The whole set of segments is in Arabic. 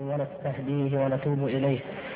ونستهديه ونتوب إليه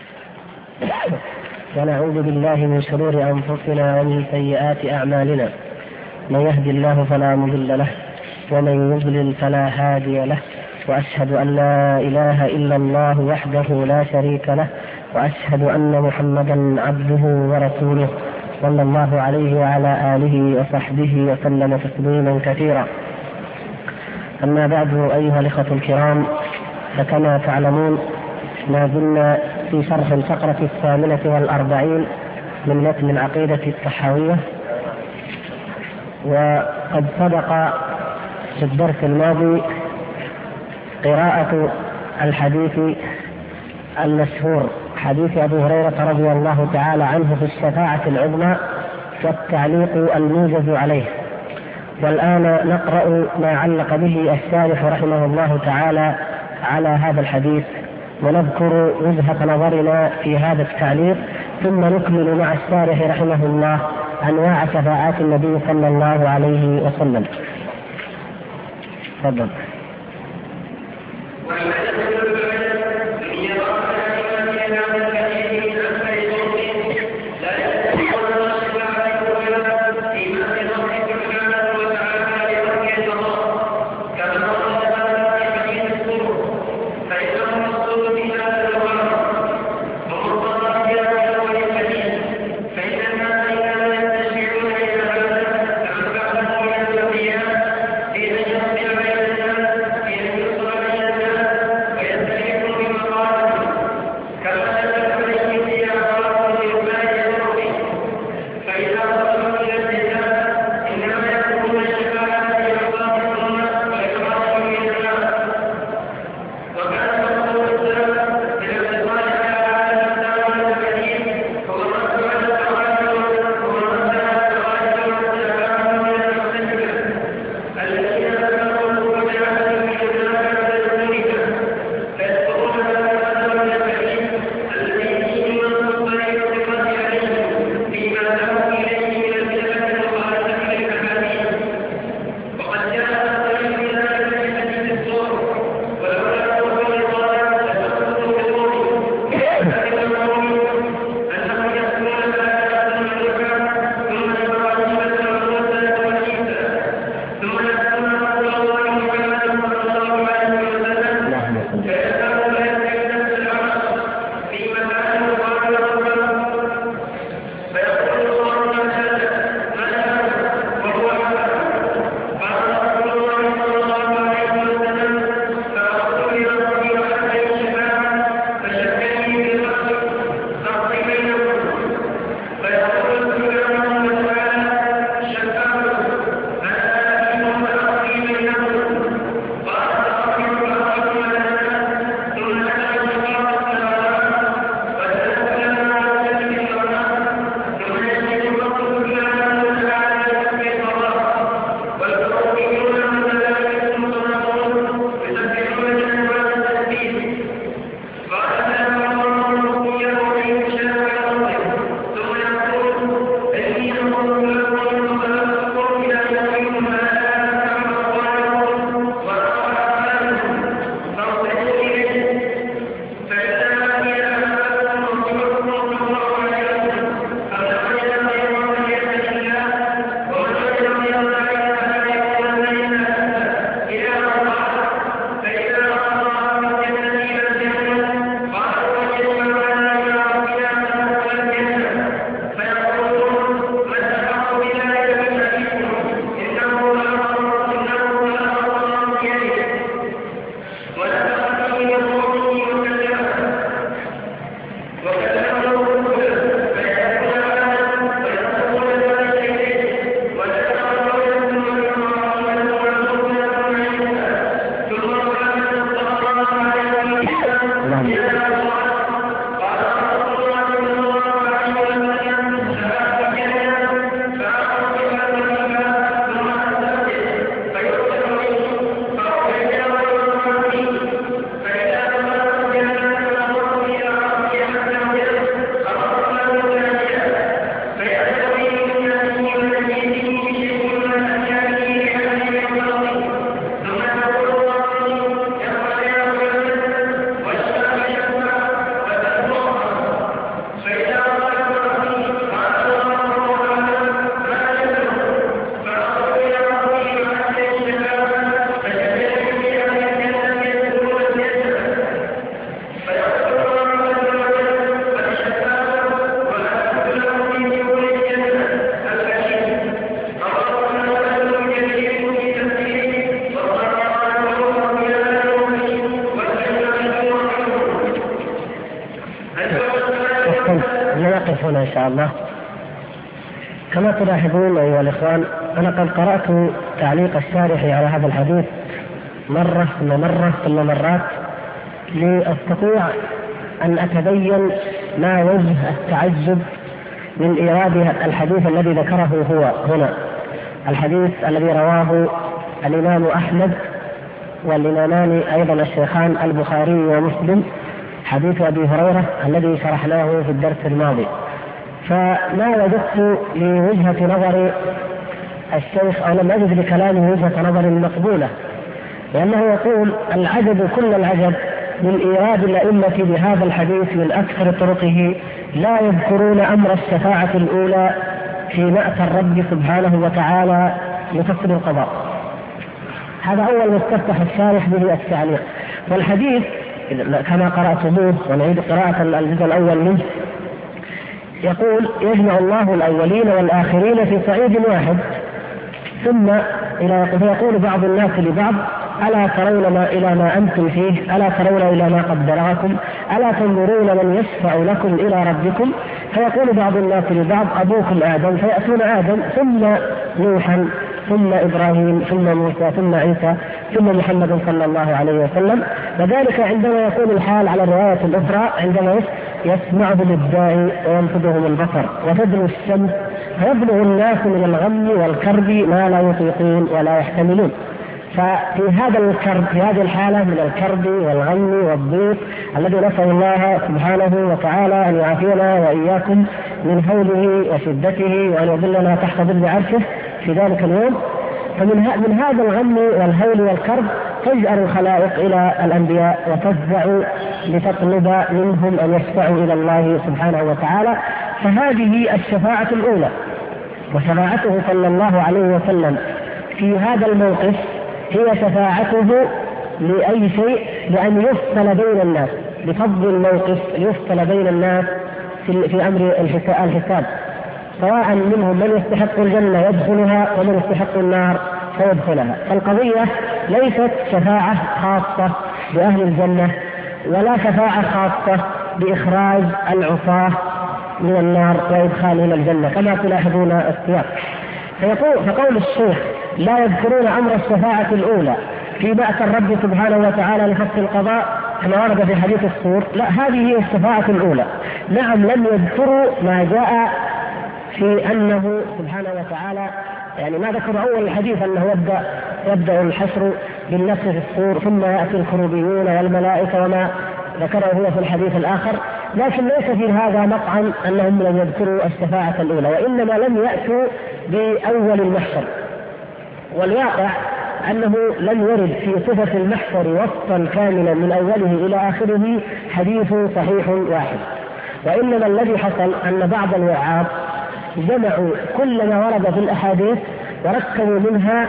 ونعوذ بالله من شرور أنفسنا ومن سيئات أعمالنا. من يهدي الله فلا مضل له ومن يضلل فلا هادي له، وأشهد أن لا إله إلا الله وحده لا شريك له، وأشهد أن محمدا عبده ورسوله صلى الله عليه وعلى آله وصحبه وسلم تسليما كثيرا. أما بعد، أيها الإخوة الكرام، فكما تعلمون ما زلنا في شرح الفقرة 48 من متن العقيدة الطحاوية، وقد سبق في الدرس الماضي قراءة الحديث المشهور، حديث أبي هريرة رضي الله تعالى عنه في الشفاعة العظمى والتعليق الموجز عليه. والآن نقرأ ما علق به الشارح رحمه الله تعالى على هذا الحديث، ونذكر وجهة نظرنا في هذا التعليق، ثم نكمل مع الشارح رحمه الله أنواع شفاعات النبي صلى الله عليه وسلم. تفضل. نقف هنا إن شاء الله. كما تلاحظون أيها الإخوان، أنا قد قرأت تعليق الشارح على هذا الحديث مرة ثم مرات لأستطيع أن أتبين ما وجه التعجب من إيراد الحديث الذي ذكره هو هنا، الحديث الذي رواه الإمام أحمد والإمامان أيضا الشيخان البخاري ومسلم، حديث أبي هريرة الذي شرحناه في الدرس الماضي. فما وجدت لوجهة نظر الشيخ أو لم أجد لكلامه وجهة نظر مقبولة، لأنه يقول العجب كل العجب من إيراد الأئمة بهذا الحديث من أكثر طرقه لا يذكرون أمر الشفاعة الأولى في مأتى الرب سبحانه وتعالى لفصل القضاء. هذا أول ما استفتح الشارح به التعليق. والحديث كما قرأتموه ونعيد قراءة الجزء الأول منه، يقول يجمع الله الأولين والآخرين في صعيد واحد، ثم فيقول بعض الناس لبعض ألا ترون إلى ما أنتم فيه، ألا ترون إلى ما قد بلغكم، ألا تنظرون من يشفع لكم إلى ربكم. فيقول بعض الناس لبعض أبوكم آدم، فيأتون آدم ثم نوحا ثم إبراهيم ثم موسى ثم عيسى ثم محمد صلى الله عليه وسلم. وذلك عندما يكون الحال على الرواية الأخرى عندما يسمعهم الداعي وينفذهم البصر وتدنو الشمس فيبلغ الناس من الغم والكرب ما لا يطيقون ولا يحتملون. ففي هذا الكرب، في هذه الحالة من الكرب والغم والضيق الذي نسأل الله سبحانه وتعالى أن يعافينا وإياكم من هوله وشدته وأن يظلنا تحت ظل عرشه في ذلك اليوم، فمن هذا الغم والهول والكرب تجأر الخلائق إلى الأنبياء وتفزع لتطلب منهم أن يشفعوا إلى الله سبحانه وتعالى. فهذه الشفاعة الأولى، وشفاعته صلى الله عليه وسلم في هذا الموقف هي شفاعته لأي شيء، لأن يفصل بين الناس، بفضل الموقف يفصل بين الناس في أمر الحساب، سواء منهم من يستحق الجنة يدخلها ومن يستحق النار فيدخلها. فالقضية ليست شفاعة خاصة بأهل الجنة ولا شفاعة خاصة بإخراج العصاة من النار وإدخالهم الجنة كما تلاحظون السياق. فقول الشيخ لا يذكرون أمر الشفاعة الأولى في بأس الرب سبحانه وتعالى لفصل القضاء كما ورد في حديث الصور، لا، هذه هي الشفاعة الأولى. نعم، لم يذكروا ما جاء في أنه سبحانه وتعالى، يعني ما ذكر أول الحديث أنه يبدأ الحشر بالنفس في الصور ثم يأتي الكروبيون والملائكة وما ذكره هو في الحديث الآخر، لكن ليس في هذا مطعن أنهم لم يذكروا الشفاعة الأولى، وإنما لم يأتوا بأول المحشر. والواقع أنه لم يرد في صفة المحشر وصفا كاملا من أوله إلى آخره حديث صحيح واحد، وإنما الذي حصل أن بعض الوعاظ جمعوا كل ما ورد في الأحاديث وركبوا منها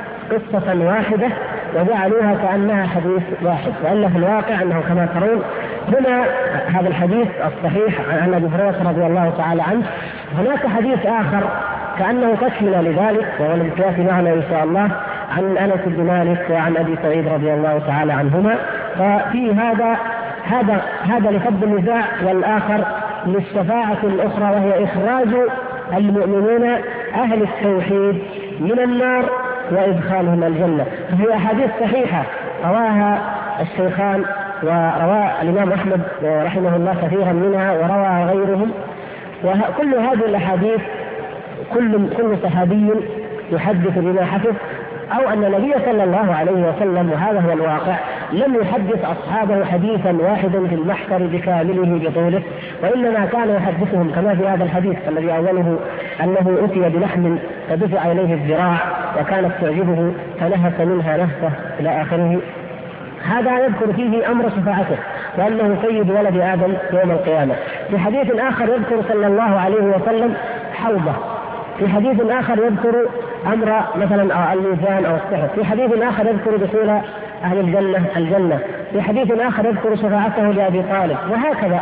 قصة واحدة وجعلوها كأنها حديث واحد، وإلا في الواقع أنه كما ترون هنا هذا الحديث الصحيح عن أبي هريرة رضي الله تعالى عنه، هناك حديث آخر كأنه تكمل لذلك وهو الذي معنا إن شاء الله عن أنس بن مالك وعن أبي سعيد رضي الله تعالى عنهما. ففي هذا لفضل النزاع، والآخر للشفاعة الأخرى وهي إخراج المؤمنين أهل التوحيد من النار وإدخالهم الجنة. فهي أحاديث صحيحة رواها الشيخان وروى الإمام أحمد رحمه الله كثيرا منها وروى غيرهم، وكل هذه الأحاديث كل صحابي يحدث بما حفظ، أو أن النبي صلى الله عليه وسلم، وهذا هو الواقع، لم يحدث أصحابه حديثا واحدا في المحشر بكامله بطوله، وإنما كان يحدثهم كما في هذا الحديث الذي أوله أنه أتي بلحم فدفع إليه الذراع وكانت تعجبه فنهس منها نهسة إلى آخره. هذا يذكر فيه أمر شفاعته وأنه سيد ولد آدم يوم القيامة. في حديث آخر يذكر صلى الله عليه وسلم حوضه، في حديث آخر يذكر أمر مثلا الميزان أو الصحف، في حديث آخر يذكر دخول أهل الجنة، في حديث آخر يذكر شفاعته لأبي طالب، وهكذا.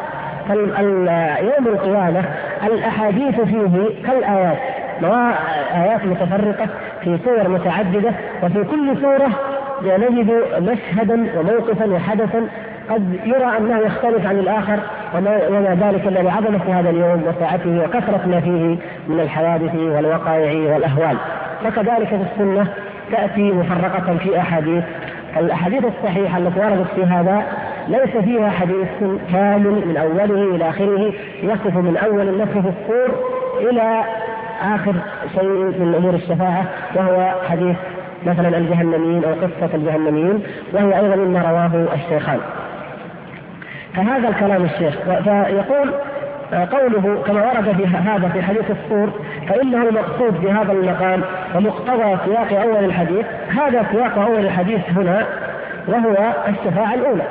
يوم القيامة الأحاديث فيه كالآيات، آيات متفرقة في صور متعددة، وفي كل صورة نجد مشهدا وموقفا وحدثا قد يرى أنه يختلف عن الآخر وما ذلك إلا لعظمة هذا اليوم وسعته وكثرة ما فيه من الحوادث والوقائع والأهوال. وكذلك في السنة تأتي مفرقة في أحاديث. الأحاديث الصحيحة التي وردت في هذا ليس فيها حديث كامل من أوله إلى آخره يصف من أول النفخ في الصور إلى آخر شيء من أمور الشفاعة، وهو حديث مثلا الجهنميين أو قصة الجهنميين، وهي أيضا مما رواه الشيخان. فهذا الكلام الشيخ. فيقول قوله كما ورد في هذا في حديث الصور فإنه المقصود في هذا المقام ومقتضى سياق أول الحديث. هذا سياق أول الحديث هنا وهو الشفاعة الأولى.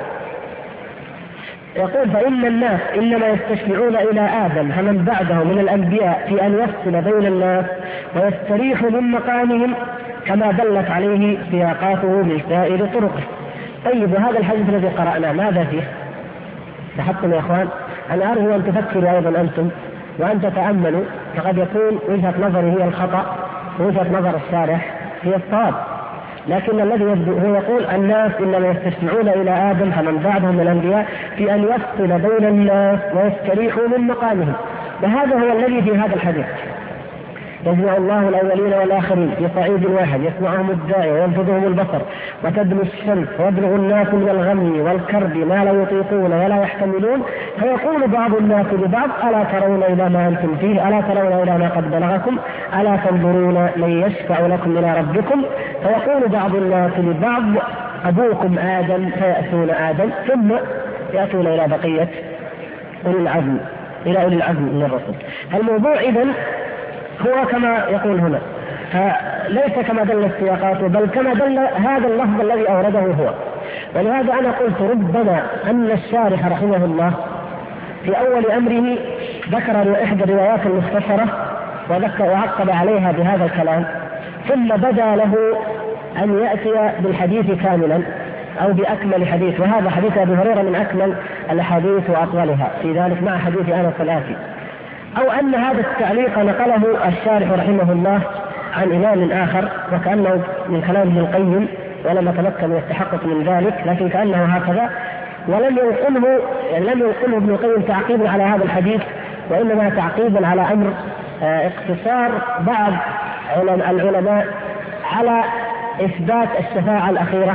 يقول فإن الناس إنما يستشفعون إلى آدم فمن بعده من الأنبياء في أن يفصل بين الناس ويستريحوا من مقامهم كما دلت عليه سياقاته من سائر طرقه. طيب وهذا الحديث الذي قرأناه ماذا فيه؟ لاحظتم يا أخوان؟ أنا أرجو أن تفكروا أيضا أنتم وأن تتأملوا، فقد يكون وجهة نظري هي الخطأ ووجهة نظر الشارح هي الصواب، لكن الذي يبدو هو يقول الناس إنما يستشفعون إلى آدم فمن بعدهم من الأنبياء في أن يفصل بين الناس ويستريحوا من مقامهم. وهذا هو الذي في هذا الحديث. يجمع الله الأولين والآخرين في صعيد واحد يسمعهم الداعي وينفذهم البصر وتدنو الشمس ويبلغ الناس من الغم والكرب ما لا يطيقون ولا يحتملون فيقول بعض الناس لبعض ألا ترون إلى ما أنتم فيه ألا ترون إلى ما قد بلغكم ألا تنظرون من يشفع لكم إلى ربكم فيقول بعض الناس لبعض أبوكم آدم فيأتون آدم ثم يأتون إلى بقية أولي العزم إلى أولي العزم من الرسل. الموضوع إذن هو كما يقول هنا، فليس كما دل السياقات بل كما دل هذا اللفظ الذي أورده هو. ولهذا أنا قلت ربما أن الشارح رحمه الله في أول أمره ذكر إحدى الروايات المختصرة وعقب عليها بهذا الكلام، ثم بدا له أن يأتي بالحديث كاملا أو بأكمل حديث، وهذا حديث أبي هريرة من أكمل الأحاديث وأطولها في ذلك مع حديث أنس الآتي، أو أن هذا التعليق نقله الشارح رحمه الله عن إمام آخر وكأنه من كلام ابن القيم ولم يتمكن من التحقق من ذلك، لكن كأنه هكذا ولم ينقله ابن القيم تعقيبا على هذا الحديث، وإنما تعقيبا على أمر اقتصار بعض العلماء على إثبات الشفاعة الأخيرة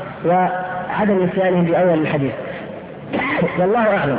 وعدم نسيانهم بأول الحديث والله أعلم.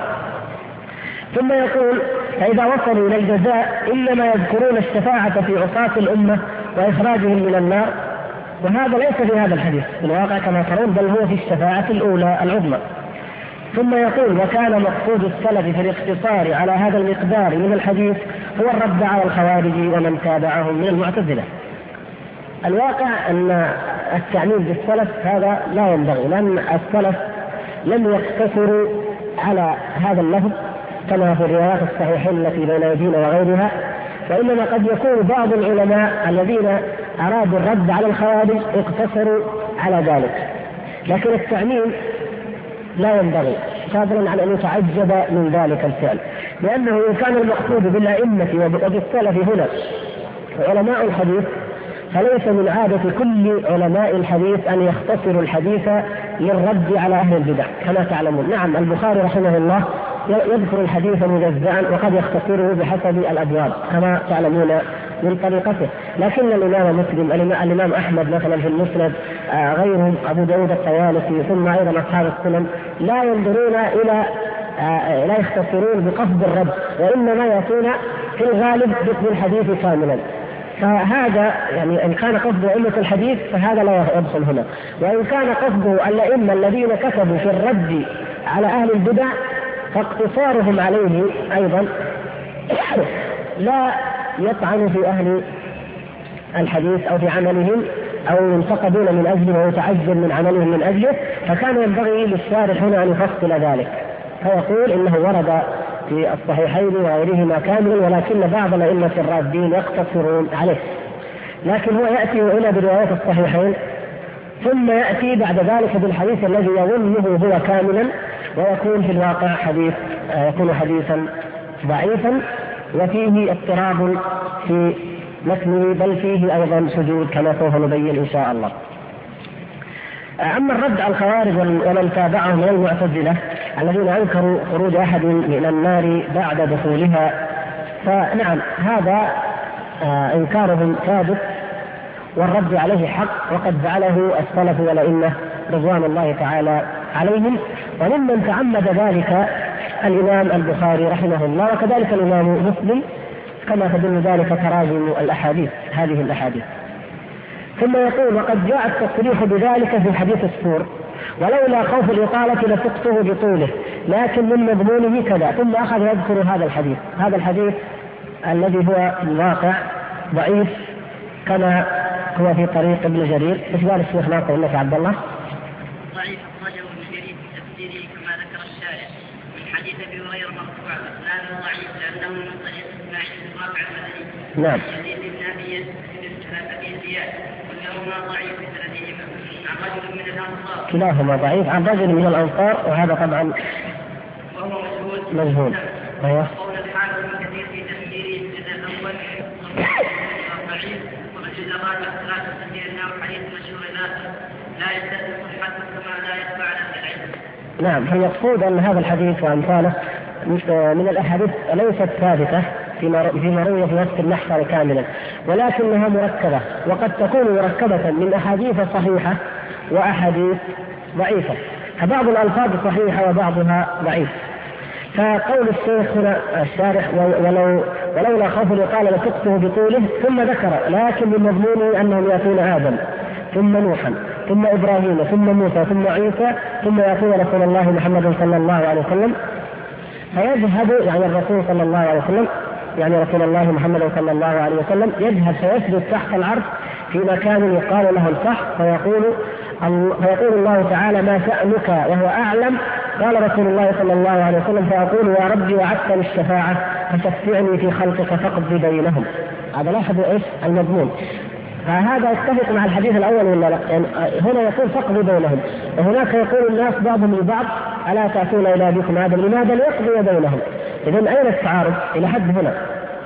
ثم يقول فإذا وصلوا إلى الجزاء إنما يذكرون الشفاعة في عصاة الأمة وإخراجهم من النار، وهذا ليس في هذا الحديث في الواقع كما ترون، بل هو في الشفاعة الأولى العظمى. ثم يقول وكان مقصود السلف في الاقتصار على هذا المقدار من الحديث هو الرد على الخوارج ومن تابعهم من المعتزلة. الواقع أن التعميم بالسلف هذا لا ينبغي، لأن السلف لم يقتصروا على هذا اللفظ كما في الروايات الصحيحين التي بين أيدينا وغيرها، وإنما قد يكون بعض العلماء الذين أرادوا الرد على الخوارج اقتصروا على ذلك، لكن التعميم لا ينبغي فضلا عن أن يتعجب من ذلك الفعل، لأنه إن كان المقصود بالأئمة وبالسلف هنا علماء الحديث فليس من عادة كل علماء الحديث أن يختصروا الحديث للرد على أهل البدع كما تعلمون. نعم البخاري رحمه الله يذكر الحديث مجزأ وقد يختصره بحسب الأبواب كما تعلمون من طريقته، لكن الإمام مسلم الإمام أحمد مثلا في المسند غيرهم أبو داود الطيالسي ثم أيضا أصحاب السنن لا ينظرون لا يختصرون بقصد الرد، وإنما يأتون في الغالب باسم الحديث كاملا. فهذا يعني إن كان قصده أئمة الحديث فهذا لا يدخل هنا، وإن كان قصده الأئمة الذين كتبوا في الرد على أهل البدع فاقتصارهم عليه أيضا لا يطعن في أهل الحديث أو في عملهم أو ينتقدون من أجله ويتعجب من عملهم من أجله، فكان ينبغي للشارح هنا أن يفصل ذلك فيقول إنه ورد في الصحيحين وغيرهما كامل، ولكن بعض الأئمة الرافدين يقتصرون عليه. لكن هو يأتي هنا بروايات الصحيحين ثم يأتي بعد ذلك بالحديث الذي يظنه هو كاملا ويكون في الواقع يكون حديثا ضعيفا وفيه اضطراب في متنه بل فيه أيضا شذوذ كما سوف نبين إن شاء الله. أما الرد على الخوارج ومن تابعهم من المعتزلة الذين أنكروا خروج أحد من النار بعد دخولها، فنعم هذا إنكارهم ثابت والرد عليه حق، وقد فعله السلف والأئمة رضوان الله تعالى عليهم. وممن تعمد ذلك الإمام البخاري رحمه الله، وكذلك الإمام مسلم، كما تدل ذلك تراجم الأحاديث هذه الأحاديث. ثم يقول: وقد جاء التصريح بذلك في حديث السور، ولولا خوف الإطالة لسقته بطوله، لكن من مضمونه كذا. ثم أخذ يذكر هذا الحديث الذي هو الواقع ضعيف كما هو في طريق ابن جرير. ايش قال الشيخ ناصر لك عبد الله؟ ضعيف أخرجه ابن جرير في تفسيره كما ذكر الشارع من حديث أبي هريرة مرفوع، إسناده ضعيف لأنه من طريق إسماعيل بن رافع المدني. نعم. يزيد بن أبي زياد كلاهما ضعيف بسندهما عن رجل من الأنصار. كلاهما ضعيف عن رجل من الأنصار، وهذا طبعا وهو مجهول. أيوه. قول الحافظ ابن كثير في تفسيره الجزء الأول ضعيف، والجزء الرابع ثلاثة تفسير أنه حديث مشهور لا يستثبت صحته كما لا يتبع عن العلم. نعم، فالمقصود أن هذا الحديث وأمثاله من الأحاديث ليست ثابتة فيما روي في وقت المحشر كاملا، ولكنها مركبة، وقد تكون مركبة من أحاديث صحيحة وأحاديث ضعيفة، فبعض الألفاظ صحيحة وبعضها ضعيف. فقول الشيخ هنا الشارح: ولولا خوف الإطالة لسقته بطوله، ثم ذكر: لكن من مضمونه أنهم يأتون آدم ثم نوحا ثم إبراهيم ثم موسى ثم عيسى ثم يأتون رسول الله محمد صلى الله عليه وسلم، فيذهب يعني الرسول صلى الله عليه وسلم، يعني رسول الله محمد صلى الله عليه وسلم يذهب فيسجد تحت العرش في مكان يقال له الفحص، فيقول الله تعالى: ما شأنك؟ وهو أعلم. قال رسول الله صلى الله عليه وسلم: فيقول: يا ربي وعدتني الشفاعة فشفعني في خلقك فاقض بينهم. هذا لاحظوا ايش المضمون، فهذا يتفق مع الحديث الأول ولا لا؟ يعني هنا يقول فاقضي بينهم، وهناك يقول الناس بعضهم لبعض: ألا تأتون إلى أبيكم آدم، لماذا ليقضي بينهم؟ إذن أين التعارض إلى حد هنا؟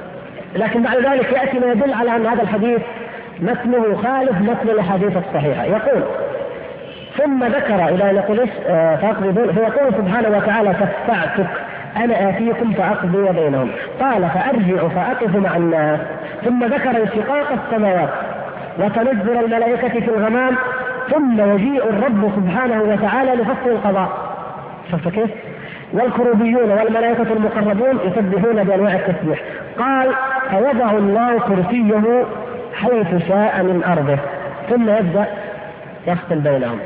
لكن بعد ذلك يأتي ما يدل على أن هذا الحديث متنه خالف متن الأحاديث الصحيحة. يقول: ثم ذكر إلى نقول فاقضي بينهم، فيقول سبحانه وتعالى: شفعتك أنا آتيكم فأقضي بينهم. قال: فأرجع فأقف مع الناس. ثم ذكر انشقاق السماوات وتنزل الملائكة في الغمام، ثم يجيء الرب سبحانه وتعالى لفصل القضاء. شفت كيف؟ والكروبيون والملائكة المقربون يسبحون بأنواع التسبيح. قال: فوضع الله كرسيه حيث شاء من أرضه، ثم يبدأ يفصل بينهم.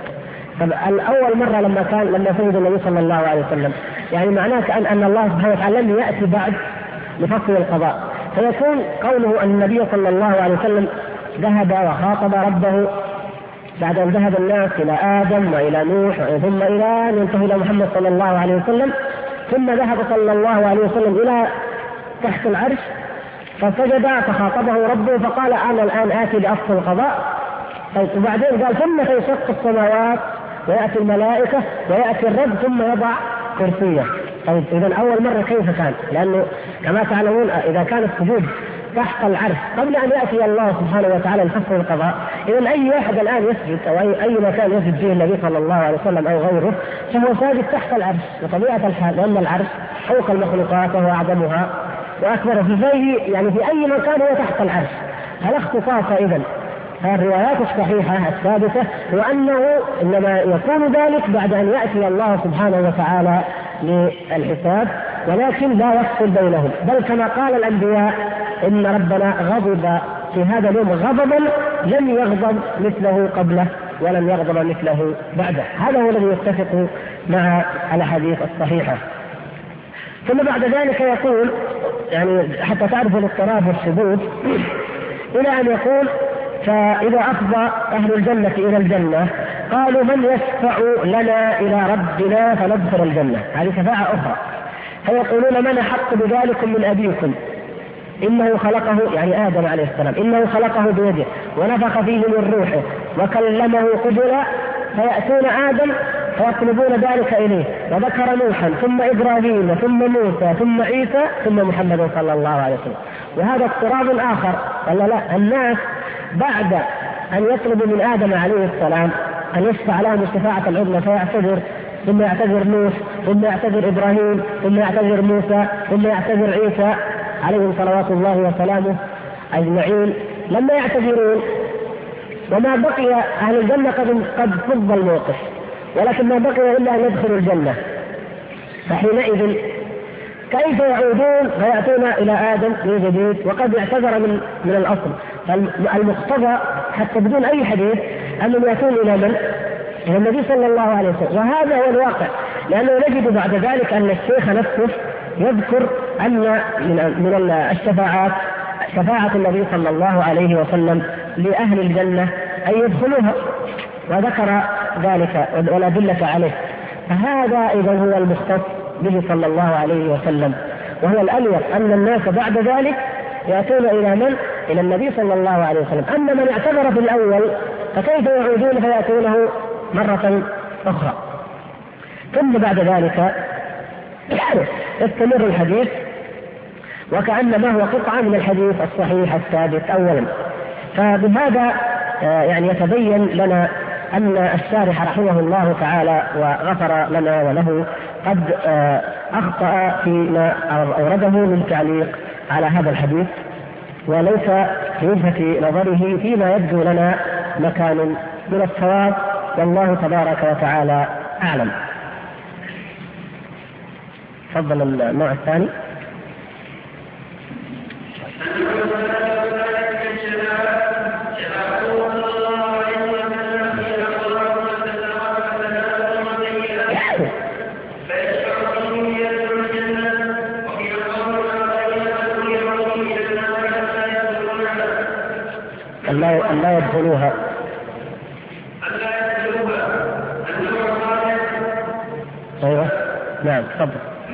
الأول مرة لما سجد النبي صلى الله عليه وسلم، يعني معناه أن الله سبحانه وتعالى لم يأتي بعد لفصل القضاء، فيكون قوله أن النبي صلى الله عليه وسلم ذهب وخاطب ربه بعد أن ذهب الناس إلى آدم وإلى نوح ثم إلى أن ينتهي إلى محمد صلى الله عليه وسلم، ثم ذهب صلى الله عليه وسلم إلى تحت العرش فسجد فخاطبه ربه فقال: أنا الآن آتي لأفصل القضاء. وبعدين قال: ثم تنشق السماوات ويأتي الملائكة ويأتي الرب ثم يضع كرسيه. طيب إذا أول مرة كيف كان؟ لأنه كما تعلمون إذا كان السجود تحت العرش قبل أن يأتي الله سبحانه وتعالى لفصل القضاء، إذا أي واحد الآن يسجد أو أي مكان يسجد فيه النبي صلى الله عليه وسلم أو غيره فهو ساجد تحت العرش بطبيعة الحال، لأن العرش فوق المخلوقات وهو أعظمها وأكبر فيه، يعني في أي مكان هو تحت العرش، فلا اختصاص. إذن فالروايات الصحيحة الثابتة هو أنه إنما يكون ذلك بعد أن يأتي الله سبحانه وتعالى للحساب، ولكن لا يفصل بينهم، بل كما قال الأنبياء: إن ربنا غضب في هذا اليوم غضبا لم يغضب مثله قبله ولم يغضب مثله بعده. هذا هو الذي يتفق مع الأحاديث الصحيحة. ثم بعد ذلك يقول، يعني حتى تعرفوا الاضطراب والشذوذ، إلى أن يقول: فإذا أفضى أهل الجنة إلى الجنة قالوا: من يشفع لنا إلى ربنا فندخل الجنة؟ هذه شفاعة أخرى. فيقولون: من أحق بذلك من أبيكم؟ إنه خلقه، يعني آدم عليه السلام، إنه خلقه بيده ونفخ فيه من روحه وكلمه قبلا. فيأتون آدم فيطلبون ذلك إليه، وذكر نوحا ثم إبراهيم ثم موسى ثم عيسى ثم محمد صلى الله عليه وسلم. وهذا اضطراب آخر، ولا لا؟ الناس بعد أن يطلبوا من آدم عليه السلام أن يشفع لهم الشفاعة العظمى فيعتذر، ثم يعتذر نوح، ثم يعتذر إبراهيم، ثم يعتذر موسى، ثم يعتذر عيسى عليهم صلوات الله وسلامه أجمعين، لما يعتذرون وما بقي أهل الجنة قد فض الموقف، ولكن ما بقي إلا أن يدخلوا الجنة، فحينئذ كيف يعودون فيأتون إلى آدم من جديد وقد اعتذر من الأصل؟ فالمقتضى حتى بدون أي حديث أنهم يأتون إلى من؟ إلى النبي صلى الله عليه وسلم، وهذا هو الواقع، لأنه نجد بعد ذلك أن الشيخ نفسه يذكر أن من الشفاعات شفاعة النبي صلى الله عليه وسلم لأهل الجنة أن يدخلوها، وذكر ذلك والأدلة عليه. فهذا إذا هو المختص به صلى الله عليه وسلم، وهو الأليق أن الناس بعد ذلك يأتون إلى من؟ إلى النبي صلى الله عليه وسلم. أما من اعتذر في الأول فكيف يعودون فيأتونه مرة أخرى؟ ثم بعد ذلك يستمر الحديث وكأنما هو قطعة من الحديث الصحيح الثابت أولا. فبهذا يعني يتبين لنا أن الشارح رحمه الله تعالى وغفر لنا وله قد أخطأ فيما أورده من تعليق على هذا الحديث، وليس في وجهة نظره فيما يبدو لنا مكان من الصواب، والله تبارك وتعالى أعلم. تفضل النوع الثاني. لا يدخلوها. أيوة نعم تفضل.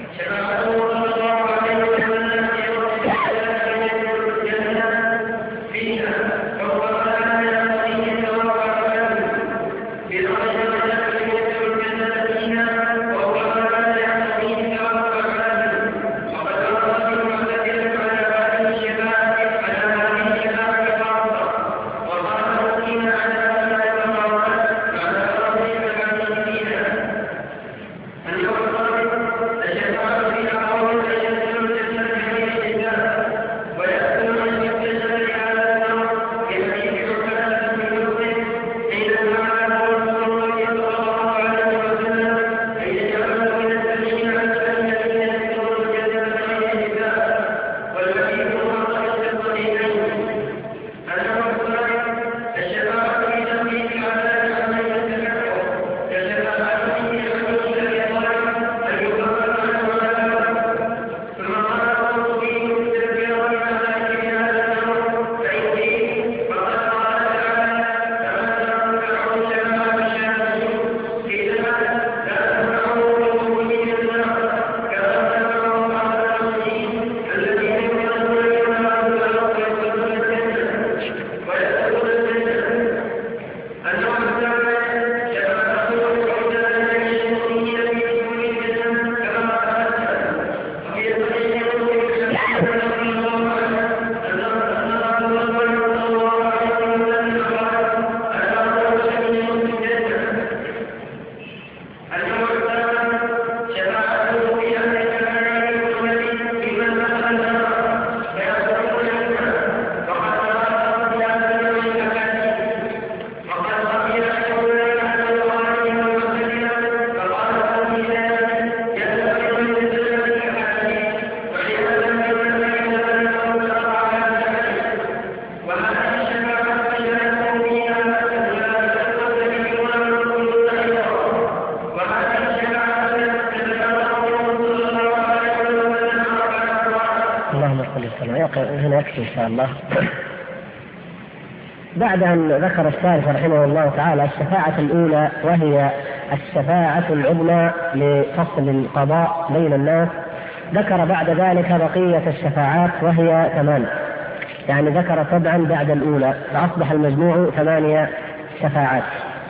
هنا يكفي إن شاء الله. بعد أن ذكر الشارح رحمه الله تعالى الشفاعة الأولى وهي الشفاعة العظمى لفصل القضاء بين الناس، ذكر بعد ذلك بقية الشفاعات وهي 8، يعني ذكر 7 بعد الأولى، فأصبح المجموع 8 شفاعات.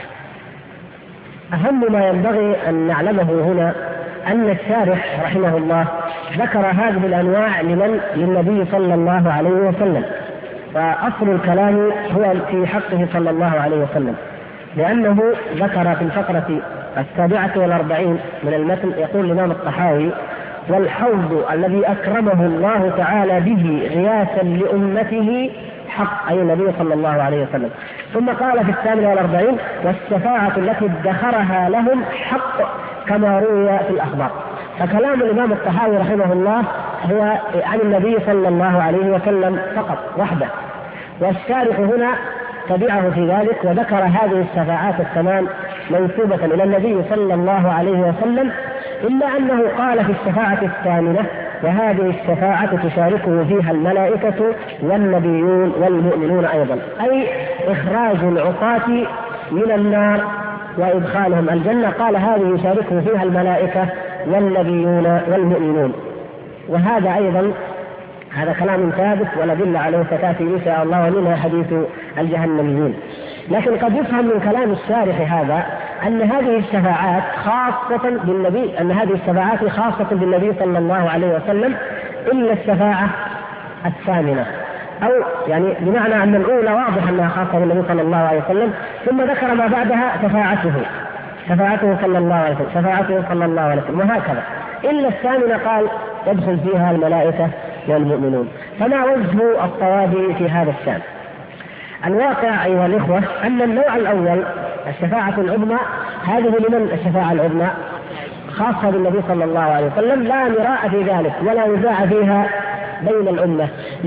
أهم ما ينبغي أن نعلمه هنا أن الشارح رحمه الله ذكر هذه الأنواع للنبي صلى الله عليه وسلم، فأصل الكلام هو في حقه صلى الله عليه وسلم، لأنه ذكر في الفقرة 47 من المتن، يقول الإمام الطحاوي: والحوض الذي أكرمه الله تعالى به غياثا لأمته حق، أي النبي صلى الله عليه وسلم. ثم قال في 48: والشفاعة التي ادخرها لهم حق كما روي في الأخبار. فكلام الإمام الطحاوي رحمه الله هو عن النبي صلى الله عليه وسلم فقط وحده، والشارح هنا تبعه في ذلك وذكر هذه الشفاعات الثمان منسوبة إلى النبي صلى الله عليه وسلم، إلا أنه قال في الشفاعة الثامنة: وهذه الشفاعة تشاركه فيها الملائكة والنبيون والمؤمنون أيضا، أي إخراج العصاة من النار وإدخالهم الجنة. قال هذه يشاركه فيها الملائكة والنبيون والمؤمنون. وهذا أيضا هذا كلام ثابت والأدل عليه ستأتي إن شاء الله، ومنها حديث الجهنميين. لكن قد يفهم من كلام الشارح هذا أن هذه الشفاعات خاصة بالنبي، أن هذه الشفاعات خاصة بالنبي صلى الله عليه وسلم، إلا الشفاعة الثامنة، أو يعني بمعنى أن الأولى واضح أنها خاصة بالنبي صلى الله عليه وسلم، ثم ذكر ما بعدها شفاعته صلى الله عليه وسلم، شفاعته صلى الله عليه وسلم، وهكذا. إلا الثامنة قال يدخل فيها الملائكة والمؤمنون. فما وجه الصواب في هذا الشأن؟ الواقع أيها الإخوة أن النوع الأول الشفاعة العظمى، هذه لمن الشفاعة العظمى؟ خاصة بالنبي صلى الله عليه وسلم، لا مراء في ذلك ولا نزاع فيها بين الأمة،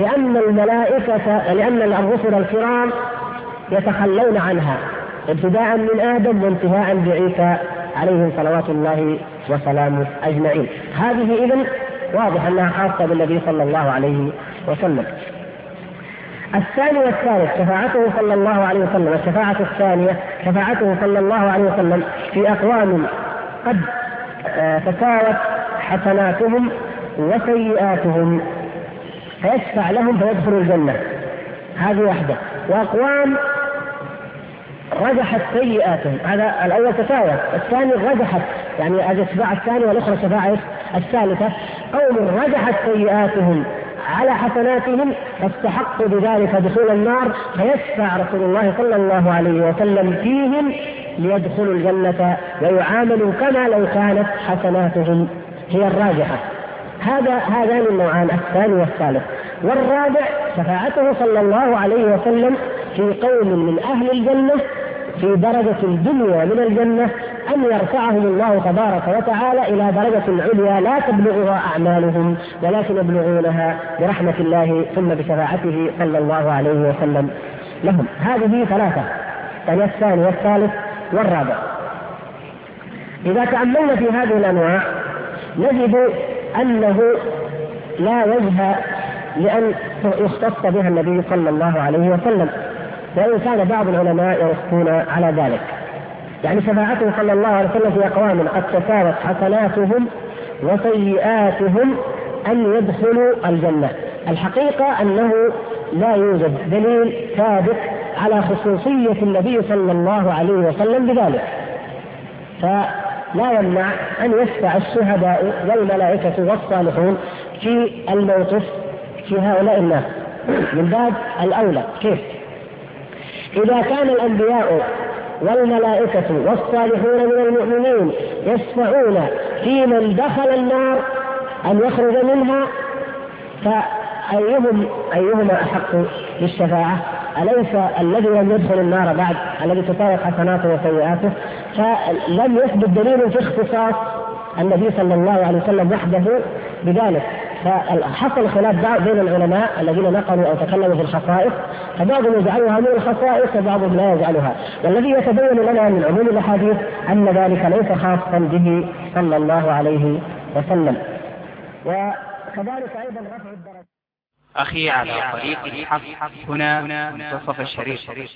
لأن الرسل الكرام يتخلون عنها ابتداء من آدم وانتهاء بعيسى عليهم صلوات الله وسلامه أجمعين. هذه إذن واضح أنها خاصة بالنبي صلى الله عليه وسلم. الثاني والثالث شفاعته صلى الله عليه وسلم. الشفاعة الثانية شفاعته صلى الله عليه وسلم في أقوام قد تساوت حسناتهم وسيئاتهم فيشفع لهم فيدخلوا الجنة، هذه واحدة. وأقوام رجحت سيئاتهم، هذا الأول تساوت، الثاني رجحت، يعني هذه الشفاعة الثانية والأخرى الشفاعة الثالثة. قوم رجحت سيئاتهم على حسناتهم فاستحقوا بذلك دخول النار، فيشفع رسول الله صلى الله عليه وسلم فيهم ليدخلوا الجنة ويعاملوا كما لو كانت حسناتهم هي الراجحة. هذان النوعان، الثاني والثالث. والرابع شفاعته صلى الله عليه وسلم في قوم من أهل الجنة في درجة الدنيا من الجنة، أن يرفعهم الله تبارك وتعالى إلى درجة عليا لا تبلغها أعمالهم ولكن يبلغونها برحمة الله ثم بشفاعته صلى الله عليه وسلم لهم. هذه ثلاثة، يعني الثاني والثالث والرابع. إذا تأملنا في هذه الأنواع نجد أنه لا وجه لأن يختص بها النبي صلى الله عليه وسلم، وإن كان بعض العلماء يرسلون على ذلك. يعني شفاعته صلى الله عليه وسلم في أقوام قد تساوت حسناتهم وسيئاتهم أن يدخلوا الجنة. الحقيقة أنه لا يوجد دليل ثابت على خصوصية النبي صلى الله عليه وسلم بذلك، فلا يمنع أن يشفع الشهداء والملائكة والصالحون في الموقف في هؤلاء الناس من باب الأولى. كيف؟ إذا كان الأنبياء والملائكة والصالحون من المؤمنين يشفعون في من دخل النار أن يخرج منها، فأيهما أحق بالشفاعة؟ أليس الذي لم يدخل النار بعد الذي تساوت حسناته وسيئاته؟ فلم يثبت دليل في اختصاص النبي صلى الله عليه وسلم وحده بذلك. فحصل خلاف بين العلماء الذين نقلوا أو تكلموا في الخصائص، فبعضهم يجعلها من الخصائص وبعضهم لا يجعلها. والذي يتبين لنا من عموم الأحاديث أن ذلك ليس خاصا به صلى الله عليه وسلم. وكذلك أيضا رفع الدرجات. أخي على طريق الحق هنا منتصف الشريف.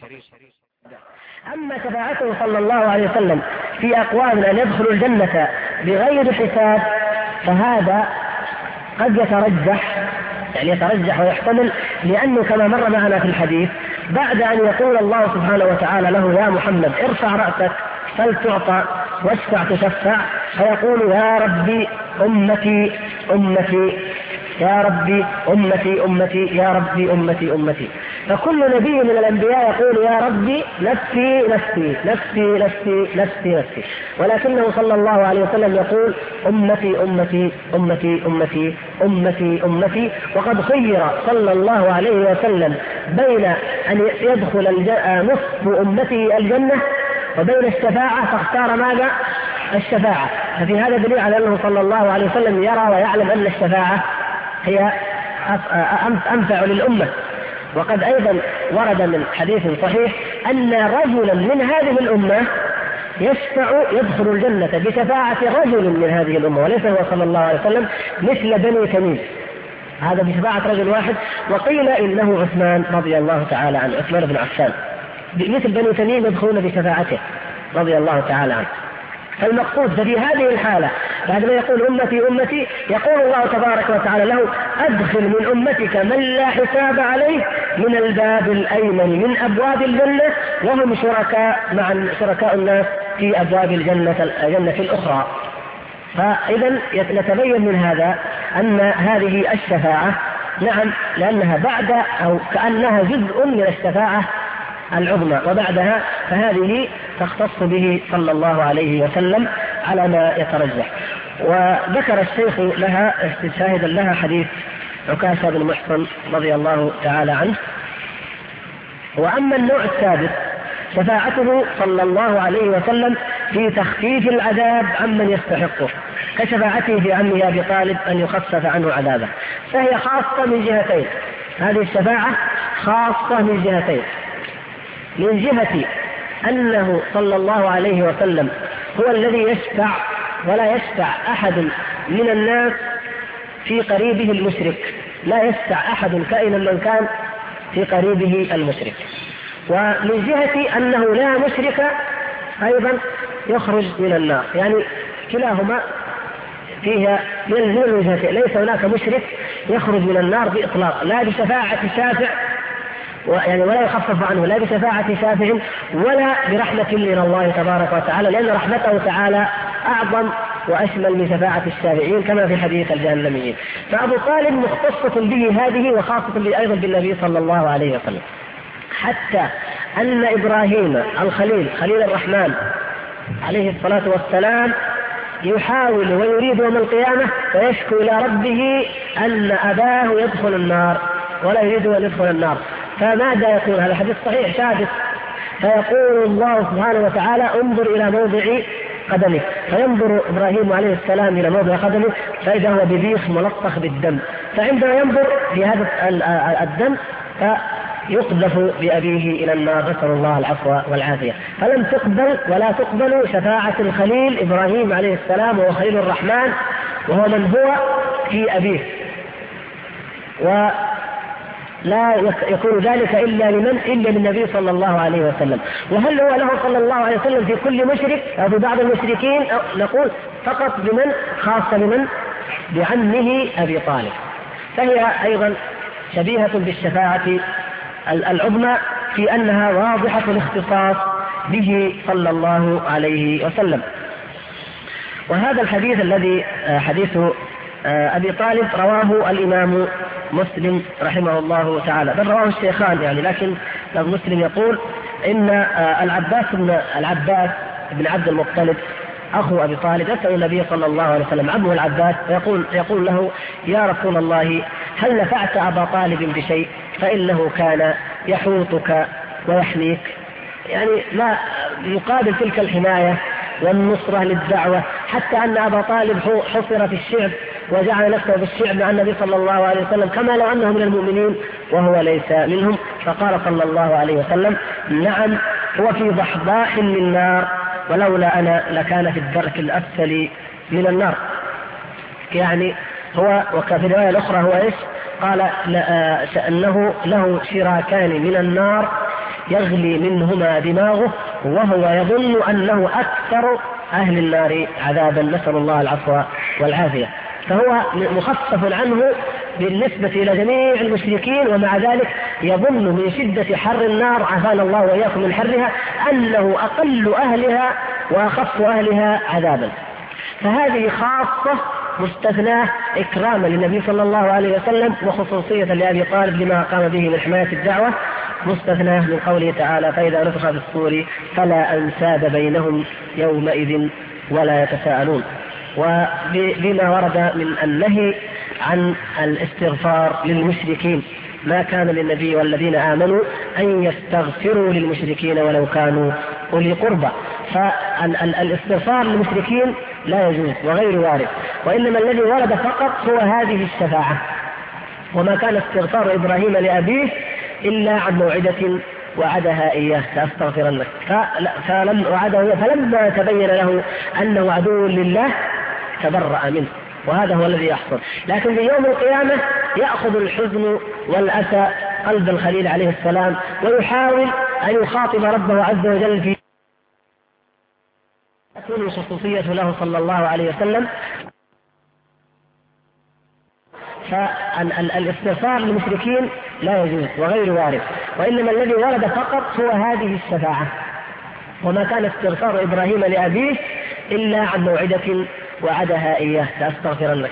أما شفاعته صلى الله عليه وسلم في أقوام أن يدخلوا الجنة بغير حساب فهذا قد يترجح ويحتمل، لأنه كما مر معنا في الحديث بعد أن يقول الله سبحانه وتعالى له: يا محمد ارفع رأسك فلتعطى واشفع تشفع، فيقول: يا ربي أمتي أمتي، يا ربي أمتي أمتي، يا ربي أمتي أمتي. فكل نبي من الأنبياء يقول يا ربي نفسي نفسي نفسي نفسي نفسي نفسي، ولكنه صلى الله عليه وسلم يقول أمتي أمتي أمتي أمتي أمتي أمتي. وقد خير صلى الله عليه وسلم بين أن يدخل نصف أمته الجنة وبين الشفاعة، فاختار ماذا؟ الشفاعة. ففي هذا دليل على أنه صلى الله عليه وسلم يرى ويعلم أن الشفاعة هي أنفع للأمة. وقد أيضا ورد من حديث صحيح أن رجلا من هذه الأمة يدخل الجنة بشفاعة رجل من هذه الأمة، وليس هو صلى الله عليه وسلم، مثل بني تميم، هذا بشفاعة رجل واحد. وقيل إنه عثمان رضي الله تعالى عنه، عثمان بن عفان، مثل بني تميم يدخلون بشفاعته رضي الله تعالى عنه. فالمقصود ففي هذه الحالة بعد ما يقول أمتي أمتي، يقول الله تبارك وتعالى له أدخل من أمتك من لا حساب عليه من الباب الأيمن من أبواب الجنة، وهم شركاء مع شركاء الناس في أبواب الجنة الأخرى. فإذا نتبين من هذا أن هذه الشفاعة نعم لأنها بعد أو كأنها جزء من الشفاعة العظمى، وبعدها فهذه تختص به صلى الله عليه وسلم على ما يترجح. وذكر الشيخ لها شاهدا لها حديث عكاشة بن محصن رضي الله تعالى عنه. وأما النوع الثالث شفاعته صلى الله عليه وسلم في تخفيف العذاب عمن يستحقه، كشفاعته في عمه أبي طالب أن يخفف عنه عذابه، فهي خاصة من جهتين. هذه الشفاعة خاصة من جهتين، من جهة أنه صلى الله عليه وسلم هو الذي يشفع، ولا يشفع أحد من الناس في قريبه المشرك، لا يشفع أحد كائنا من كان في قريبه المشرك. ومن جهة أنه لا مشرك أيضا يخرج من النار، يعني كلاهما فيها من الوجهتين، ليس هناك مشرك يخرج من النار بإطلاق، لا بشفاعة شافع يعني ولا يخفف عنه، لا بشفاعة شافع ولا برحمة من الله تبارك وتعالى، لأن رحمته تعالى أعظم وأشمل من شفاعة الشافعين كما في حديث الجهنميين. فأبو طالب مختصة به هذه، وخاصة به أيضا بالنبي صلى الله عليه وسلم، حتى أن إبراهيم الخليل خليل الرحمن عليه الصلاة والسلام يحاول ويريد يوم القيامة فيشكو إلى ربه أن أباه يدخل النار ولا يريد أن يدخل النار، فماذا يقول؟ هذا حديث صحيح ثابت، فيقول الله سبحانه وتعالى انظر إلى موضع قدمه، فينظر إبراهيم عليه السلام إلى موضع قدمه فإذا هو بذيخ ملطخ بالدم، فعندما ينظر في هذا الدم فيقذف بأبيه إلى النار، نسأل الله العفو والعافية. فلم تقبل ولا تقبل شفاعة الخليل إبراهيم عليه السلام، وهو خليل الرحمن، وهو من هو في أبيه، ولا يكون ذلك إلا للنبي صلى الله عليه وسلم. وهل هو له صلى الله عليه وسلم في كل مشرك أو في بعض المشركين؟ أو نقول فقط بمن؟ خاصة بمن؟ بعمه أبي طالب. فهي أيضا شبيهة بالشفاعة العظمى في أنها واضحة الاختصاص به صلى الله عليه وسلم. وهذا الحديث الذي حديث أبي طالب رواه الإمام مسلم رحمه الله تعالى، بل رواه الشيخان يعني، لكن مسلم يقول إن العباس بن عبد المطلب أخو أبي طالب يسأل النبي صلى الله عليه وسلم عمه العباس يقول له يا رسول الله هل نفعت أبا طالب بشيء؟ فإنه كان يحوطك ويحميك، يعني لا يقابل تلك الحماية والنصرة للدعوة، حتى أن أبا طالب حصر في الشعب وجعل نفسه بالشعب مع النبي صلى الله عليه وسلم كما لو أنه من المؤمنين وهو ليس منهم. فقال صلى الله عليه وسلم نعم هو في ضحضاح من نار ولولا أنا لكان في الدرك الأسفل من النار. يعني هو، وفي الرواية الأخرى هو إيش؟ قال أنه له شراكان من النار يغلي منهما دماغه وهو يظن أنه أكثر أهل النار عذابا، نسأل الله العفو والعافية. فهو مخفف عنه بالنسبة إلى جميع المشركين، ومع ذلك يظن من شدة حر النار عافانا الله وإياكم من حرها أنه أقل أهلها وأخف أهلها عذابا. فهذه خاصة مستثناة إكراما للنبي صلى الله عليه وسلم، وخصوصية لأبي طالب لما قام به من حماية الدعوة، مستثنى من قوله تعالى فإذا نفخ في الصور فلا أنساب بينهم يومئذ ولا يتساءلون. وبما ورد من النهي عن الاستغفار للمشركين ما كان للنبي والذين آمنوا أن يستغفروا للمشركين ولو كانوا أولي قربى، فالاستغفار للمشركين لا يجوز وغير وارد، وإنما الذي ورد فقط هو هذه الشفاعة. وما كان استغفار إبراهيم لأبيه إلا عن موعدة وعدها إياه سأستغفر لك، فلما تبين له أنه عدو لله تبرأ منه، وهذا هو الذي يحصل. لكن في يوم القيامة يأخذ الحزن والأسى قلب الخليل عليه السلام، ويحاول أن يخاطب ربه عز وجل في تكون خصوصية له صلى الله عليه وسلم. فالاستغفار للمشركين لا يجوز وغير وارد، وإنما الذي ورد فقط هو هذه الشفاعة. وما كان استغفار إبراهيم لأبيه إلا عن موعدة وعدها إياه سأستغفر لك،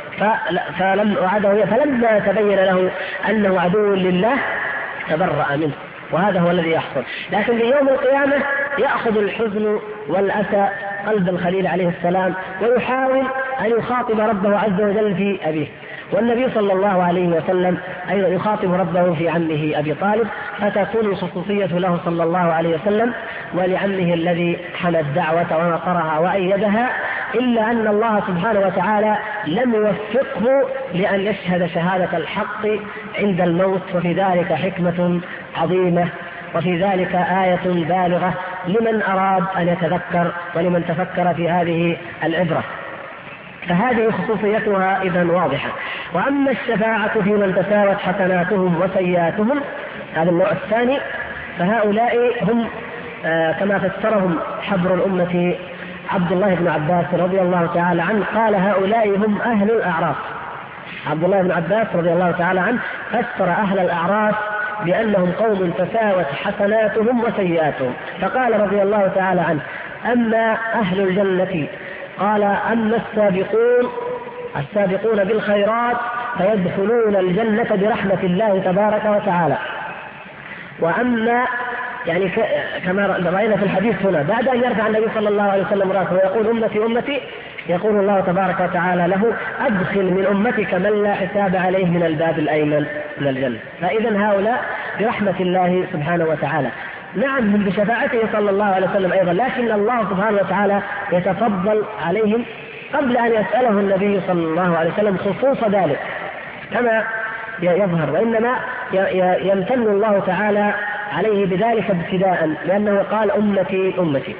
فلما تبين له أنه عدو لله تبرأ منه، وهذا هو الذي يحصل. لكن في يوم القيامة يأخذ الحزن والأسى قلب الخليل عليه السلام، ويحاول أن يخاطب ربه عز وجل في أبيه. والنبي صلى الله عليه وسلم أيضا يخاطب ربه في عمه أبي طالب، فتكون الخصوصية له صلى الله عليه وسلم ولعمه الذي حمى الدعوة ونصرها وأيدها، إلا أن الله سبحانه وتعالى لم يوفقه لأن يشهد شهادة الحق عند الموت، وفي ذلك حكمة عظيمة، وفي ذلك آية بالغة لمن أراد أن يتذكر ولمن تفكر في هذه العبرة. فهذه خصوصيتها إذن واضحة. وأما الشفاعة في من تساوت حسناتهم وسيئاتهم، هذا النوع الثاني، فهؤلاء هم كما فسرهم حبر الأمة عبد الله بن عباس رضي الله تعالى عنه، قال هؤلاء هم أهل الأعراف. عبد الله بن عباس رضي الله تعالى عنه فسر أهل الأعراف بأنهم قوم تساوت حسناتهم وسيئاتهم، فقال رضي الله تعالى عنه أما أهل الجنة قال أما السابقون بالخيرات فيدخلون الجنة برحمة الله تبارك وتعالى. وأما يعني كما رأينا في الحديث هنا، بعد أن يرفع النبي صلى الله عليه وسلم رأسه ويقول أمتي أمتي، يقول الله تبارك وتعالى له أدخل من أمتك من لا حساب عليه من الباب الأيمن من الجنة. فإذا هؤلاء برحمة الله سبحانه وتعالى، نعم من بشفاعته صلى الله عليه وسلم أيضا، لكن الله سبحانه وتعالى يتفضل عليهم قبل أن يسأله النبي صلى الله عليه وسلم خصوص ذلك كما يظهر، وإنما يمتن الله تعالى عليه بذلك ابتداء، لأنه قال أمتي أمتي.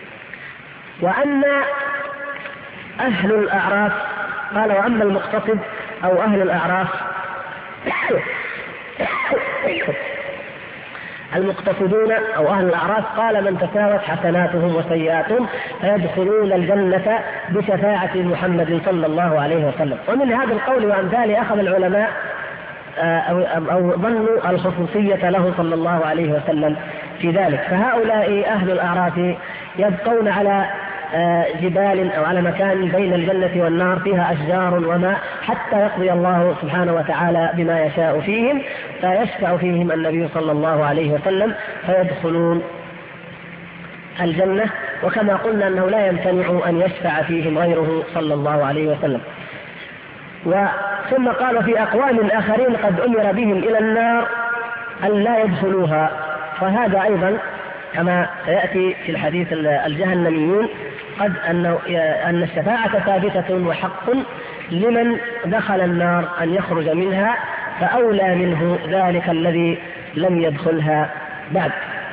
وأما أهل الأعراف قال وأما المقتصد أو أهل الأعراف المقتصدون أو أهل الأعراف قال من تساوت حسناتهم وسيئاتهم فيدخلون الجنة بشفاعة محمد صلى الله عليه وسلم. ومن هذا القول وأمثاله أخذ العلماء أو ظنوا الخصوصية له صلى الله عليه وسلم في ذلك. فهؤلاء أهل الأعراف يبقون على جبال أو على مكان بين الجنة والنار فيها أشجار وماء حتى يقضي الله سبحانه وتعالى بما يشاء فيهم، فيشفع فيهم النبي صلى الله عليه وسلم فيدخلون الجنة. وكما قلنا أنه لا يمتنع أن يشفع فيهم غيره صلى الله عليه وسلم. ثم قال في أقوام آخرين قد أمر بهم إلى النار أن لا يدخلوها، فهذا أيضا كما سيأتي في الحديث الجهنميون قد أن الشفاعة ثابتة وحق لمن دخل النار أن يخرج منها، فأولى منه ذلك الذي لم يدخلها بعد.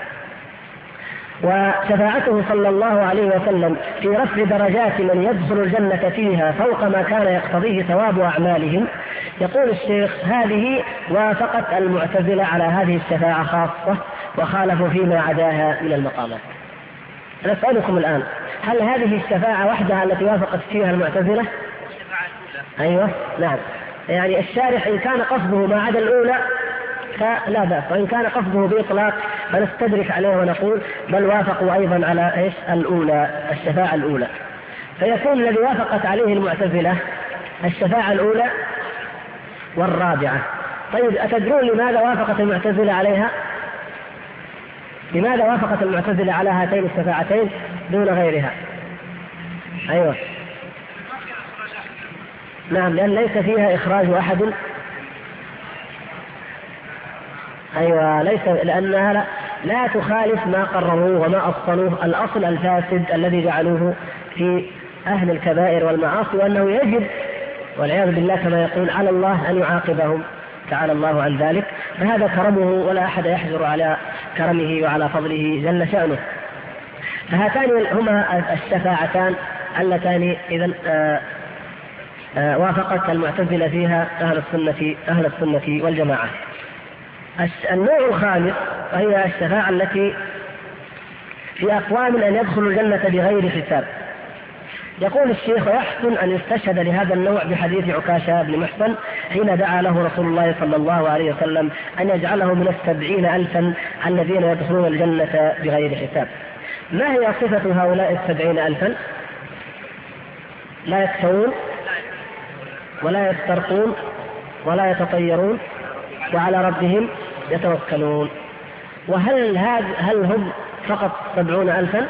وشفاعته صلى الله عليه وسلم في رفع درجات من يدخل الجنة فيها فوق ما كان يقتضيه ثواب أعمالهم، يقول الشيخ هذه وافقت المعتزلة على هذه الشفاعة خاصة وخالفوا فيما عداها من المقامات. نسألكم الآن هل هذه الشفاعة وحدها التي وافقت فيها المعتزلة؟ أيوة نعم، يعني الشارح إن كان قصده ما عدا الأولى فلا بأس، وإن كان قصده بإطلاق فنستدرك عليه ونقول بل وافقوا أيضا على إيش الأولى الشفاعة الأولى، فيكون الذي وافقت عليه المعتزلة الشفاعة الأولى والرابعة. طيب أتدرون لماذا وافقت المعتزلة عليها؟ لماذا وافقت المعتزلة على هاتين الشفاعتين دون غيرها؟ أيوة نعم، لأن ليس فيها إخراج أحد. أيوة ليس، لأنها لا تخالف ما قرروه وما أصلوه، الأصل الفاسد الذي جعلوه في أهل الكبائر والمعاصي، وأنه يجب والعياذ بالله كما يقول على الله أن يعاقبهم، تعالى الله عن ذلك، فهذا كرمه ولا أحد يحجر على كرمه وعلى فضله جل شأنه. فهاتان هما الشفاعتان اللتان إذن وافقت المعتزلة فيها أهل السنة والجماعة. النوع الخامس وهي الشفاعة التي في أقوام أن يدخلوا الجنة بغير حساب. يقول الشيخ: ويحسن أن يستشهد لهذا النوع بحديث عكاشة بن محصن حين دعا له رسول الله صلى الله عليه وسلم أن يجعله من 70,000 الذين يدخلون الجنة بغير حساب. ما هي صفة هؤلاء 70,000؟ لا يكتوون ولا يسترقون ولا يتطيرون وعلى ربهم يتوكلون. وهل هم فقط 70,000؟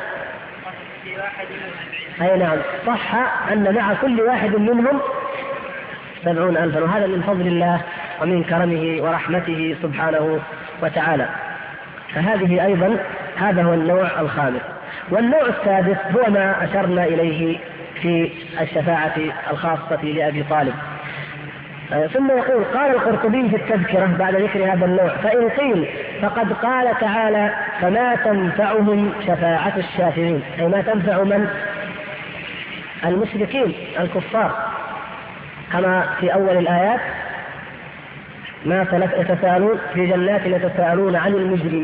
أي نعم، صح أن مع كل واحد منهم 70,000، وهذا من فضل الله ومن كرمه ورحمته سبحانه وتعالى. فهذه أيضا هذا هو النوع الخامس. والنوع السادس هو ما أشرنا إليه في الشفاعة الخاصة لأبي طالب. ثم يقول: قال القرطبي في التذكرة بعد ذكر هذا النوع: فإن قيل فقد قال تعالى: فما تنفعهم شفاعة الشافعين، أي ما تنفع من؟ المشركين الكفار، كما في أول الآيات: ما يتساءلون في جنات يتساءلون عن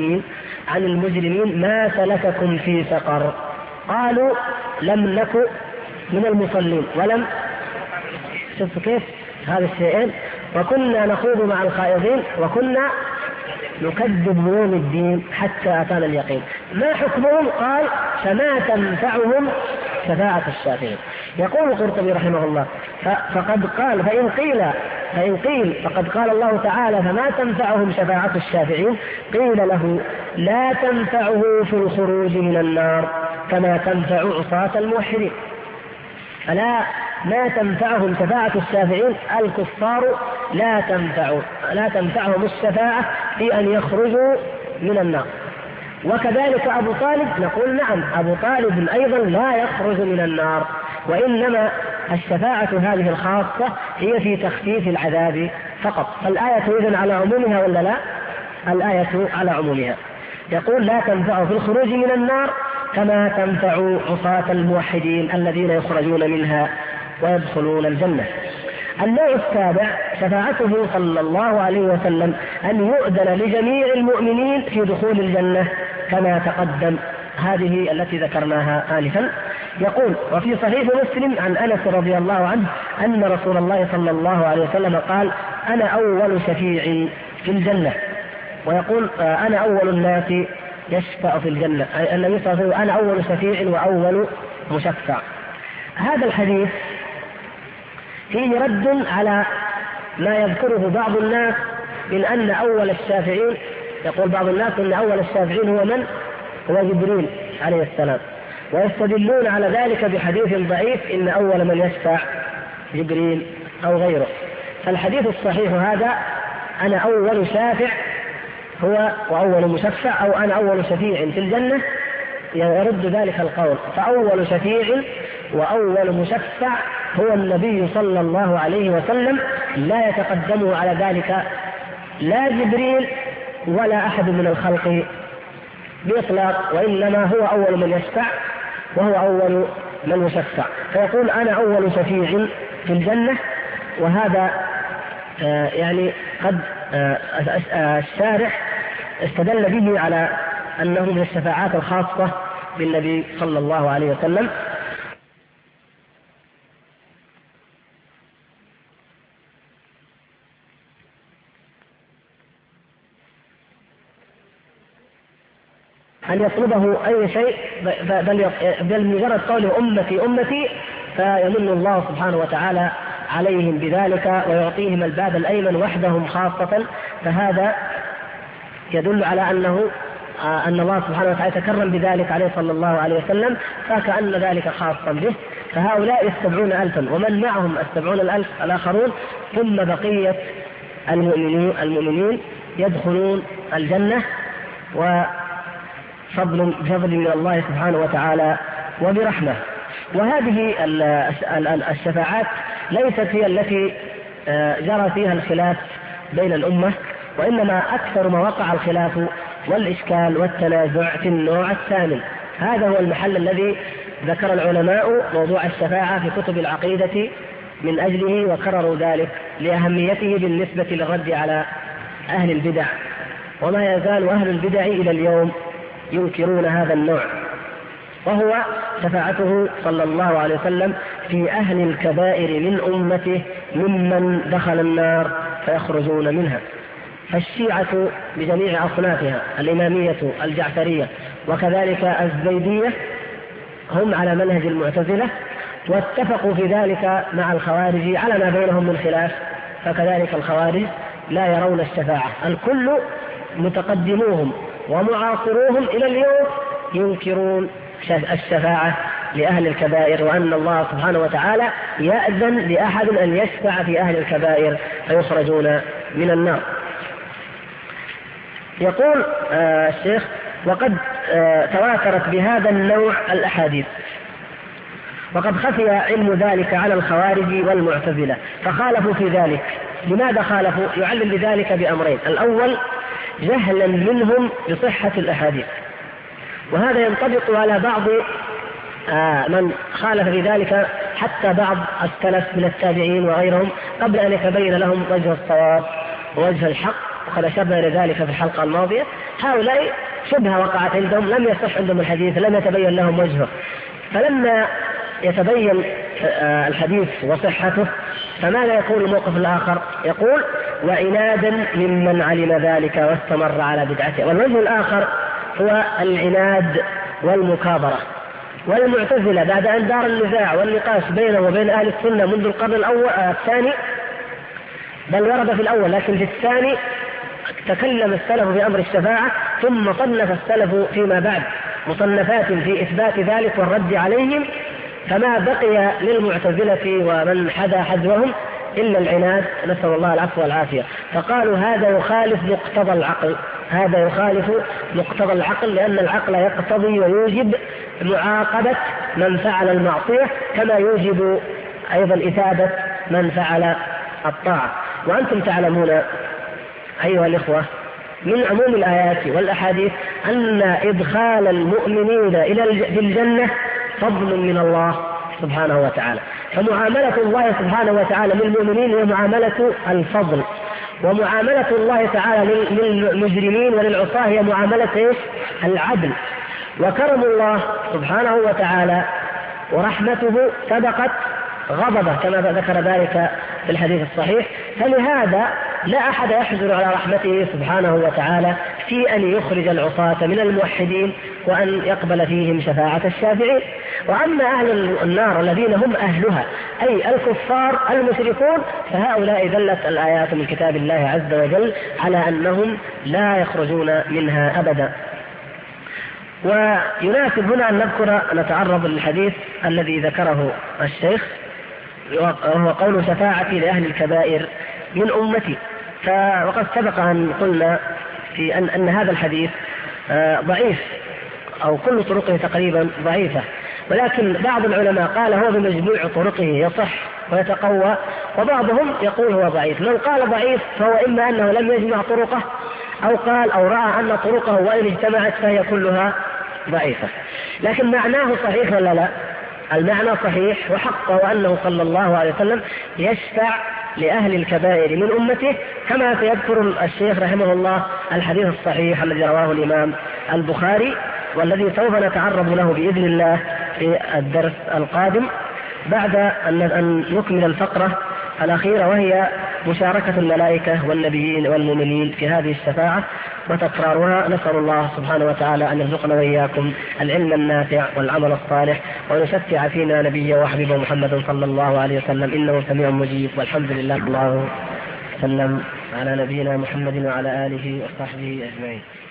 المجرمين ما سلككم في سقر، قالوا لم نك من المصلين ولم. شوفوا كيف هذا الشيئين: وكنا نخوض مع الخائضين وكنا نكذب بيوم الدين حتى أتانا اليقين. ما حكمهم؟ قال: فما تنفعهم شفاعة الشافعين. يقول القرطبي رحمه الله: فقد قال فإن قيل فقد قال الله تعالى: فما تنفعهم شفاعة الشافعين، قيل له: لا تنفعه في الخروج من النار كما تنفع عصاة الموحدين. فلا ما تنفعهم شفاعة الشافعين، الكفار لا تنفعهم الشفاعة في أن يخرجوا من النار. وكذلك أبو طالب، نقول نعم، أبو طالب أيضا لا يخرج من النار، وإنما الشفاعة هذه الخاصة هي في تخفيف العذاب فقط. فالآية إذن على عمومها ولا لا؟ الآية على عمومها. يقول: لا تنفع في الخروج من النار كما تنفع عصاة الموحدين الذين يخرجون منها ويدخلون الجنة. النوع السابع شفاعته صلى الله عليه وسلم أن يؤذن لجميع المؤمنين في دخول الجنة كما تقدم، هذه التي ذكرناها آنفا. يقول: وفي صحيح مسلم عن أنس رضي الله عنه أن رسول الله صلى الله عليه وسلم قال: أنا أول شفيع في الجنة. ويقول: أنا أول الناس يشفع في الجنة، أي النبي صلى الله عليه وسلم: أنا أول شفيع وأول مشفع. هذا الحديث فيه رد على ما يذكره بعض الناس من أن أول الشافعين، يقول بعض الناس أن أول الشافعين هو من؟ هو جبريل عليه السلام، ويستدلون على ذلك بحديث ضعيف: إن أول من يشفع جبريل أو غيره. فالحديث الصحيح هذا: أنا أول شافع هو وأول مشفع، أو أنا أول شفيع في الجنة، يرد ذلك القول. فأول شفيع وأول مشفع هو النبي صلى الله عليه وسلم، لا يتقدمه على ذلك لا جبريل ولا أحد من الخلق بإطلاق، وإنما هو أول من يشفع وهو أول من يشفع. فيقول: أنا أول شفيع في الجنة. وهذا يعني قد الشارح استدل به على أنه من الشفاعات الخاصة بالنبي صلى الله عليه وسلم. أن يطلبه أي شيء، بل مجرد قوله أمتي أمتي، فيمن الله سبحانه وتعالى عليهم بذلك ويعطيهم الباب الأيمن وحدهم خاصة. فهذا يدل على أنه أن الله سبحانه وتعالى تكرم بذلك عليه صلى الله عليه وسلم، فكأن ذلك خاصا به. فهؤلاء 70,000 ومن معهم 70,000 الآخرون، ثم بقية المؤمنين يدخلون الجنة وفضل من الله سبحانه وتعالى وبرحمة. وهذه الشفاعات ليست هي التي جرى فيها الخلاف بين الأمة، وإنما أكثر ما وقع الخلاف والإشكال والتنازع في النوع الثامن. هذا هو المحل الذي ذكر العلماء موضوع الشفاعة في كتب العقيدة من أجله، وكرروا ذلك لأهميته بالنسبة للرد على أهل البدع. وما يزال أهل البدع إلى اليوم ينكرون هذا النوع، وهو شفاعته صلى الله عليه وسلم في أهل الكبائر من أمته ممن دخل النار فيخرجون منها. فالشيعة بجميع أصنافها، الإمامية الجعفرية وكذلك الزيدية، هم على منهج المعتزلة، واتفقوا في ذلك مع الخوارج على ما بينهم من خلاف. فكذلك الخوارج لا يرون الشفاعة، الكل متقدموهم ومعاصروهم إلى اليوم ينكرون الشفاعة لأهل الكبائر، وأن الله سبحانه وتعالى يأذن لأحد أن يشفع في أهل الكبائر فيخرجون من النار. يقول الشيخ: وقد تواترت بهذا النوع الأحاديث، وقد خفي علم ذلك على الخوارج والمعتزلة فخالفوا في ذلك. لماذا خالفوا؟ يعلل لذلك بأمرين: الأول جهلا منهم بصحة الأحاديث، وهذا ينطبق على بعض من خالف في ذلك، حتى بعض السلف من التابعين وغيرهم قبل أن يتبين لهم وجه الصواب ووجه الحق، وقد أشرنا ذلك في الحلقة الماضية. هؤلاء شبهة وقعت عندهم، لم يصح عندهم الحديث، لم يتبين لهم وجهه، فلما يتبين الحديث وصحته فماذا يقول الموقف الآخر؟ يقول: وعنادا ممن علم ذلك واستمر على بدعته. والوجه الآخر هو العناد والمكابرة. والمعتزلة بعد أن دار النزاع والنقاش بينه وبين أهل السنة منذ القرن الثاني، بل ورد في الأول لكن في الثاني تكلم السلف بأمر الشفاعة، ثم صنف السلف فيما بعد مصنفات في إثبات ذلك والرد عليهم، فما بقي للمعتزلة ومن حذا حذوهم إلا العناد، نسأل الله العفو والعافية. فقالوا: هذا يخالف مقتضى العقل، هذا يخالف مقتضى العقل، لأن العقل يقتضي ويوجب معاقبة من فعل المعصية كما يوجب أيضا إثابة من فعل الطاعة. وأنتم تعلمون أيها الإخوة من عموم الآيات والأحاديث أن إدخال المؤمنين إلى الجنة فضل من الله سبحانه وتعالى. فمعاملة الله سبحانه وتعالى للمؤمنين هي معاملة الفضل، ومعاملة الله تعالى للمجرمين وللعصاة هي معاملة العدل. وكرم الله سبحانه وتعالى ورحمته سبقت غضبه كما ذكر ذلك في الحديث الصحيح، فلهذا لا أحد يحزن على رحمته سبحانه وتعالى في أن يخرج العصاة من الموحدين وأن يقبل فيهم شفاعة الشافعين. وأما أهل النار الذين هم أهلها أي الكفار المشركون، فهؤلاء دلت الآيات من كتاب الله عز وجل على أنهم لا يخرجون منها أبدا. ويناسب هنا أن نتعرض للحديث الذي ذكره الشيخ، وهو قول شفاعتي لأهل الكبائر من أمتي. وقد سبق أن قلنا في أن هذا الحديث ضعيف، أو كل طرقه تقريبا ضعيفة، ولكن بعض العلماء قال هو بمجموع طرقه يصح ويتقوى، وبعضهم يقول هو ضعيف. من قال ضعيف فهو إما أنه لم يجمع طرقه، أو قال أو رأى أن طرقه وإن اجتمعت فهي كلها ضعيفة. لكن معناه صحيح ولا لا؟ المعنى صحيح وحق، وأنه صلى الله عليه وسلم يشفع لأهل الكبائر من أمته، كما سيذكر الشيخ رحمه الله الحديث الصحيح الذي رواه الإمام البخاري، والذي سوف نتعرض له بإذن الله في الدرس القادم بعد أن نكمل الفقرة الأخيرة، وهي مشاركة الملائكة والنبيين والمؤمنين في هذه الشفاعة وتكرارها. نسأل الله سبحانه وتعالى أن يرزقنا وإياكم العلم النافع والعمل الصالح، وأن يشفع فينا نبيه وحبيبه محمد صلى الله عليه وسلم، إنه سميع مجيب. والحمد لله. الله وسلم على نبينا محمد وعلى آله وصحبه أجمعين.